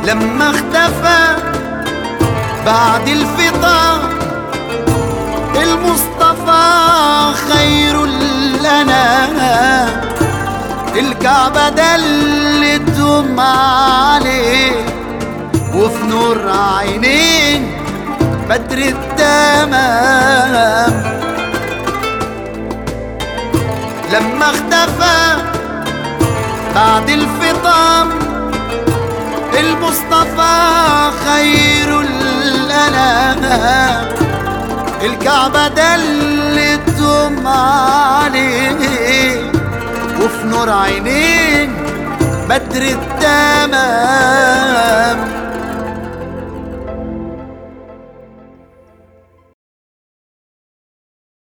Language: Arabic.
لما اختفى بعد الفطار المصطفى خير لنا، الكعبة دلتهم عليه وفي نور عينين بدر التمام. لما اختفى بعد الفطام المصطفى خير لنا، الكعبة دلتهم عليه وفي نور عينين بدر التمام.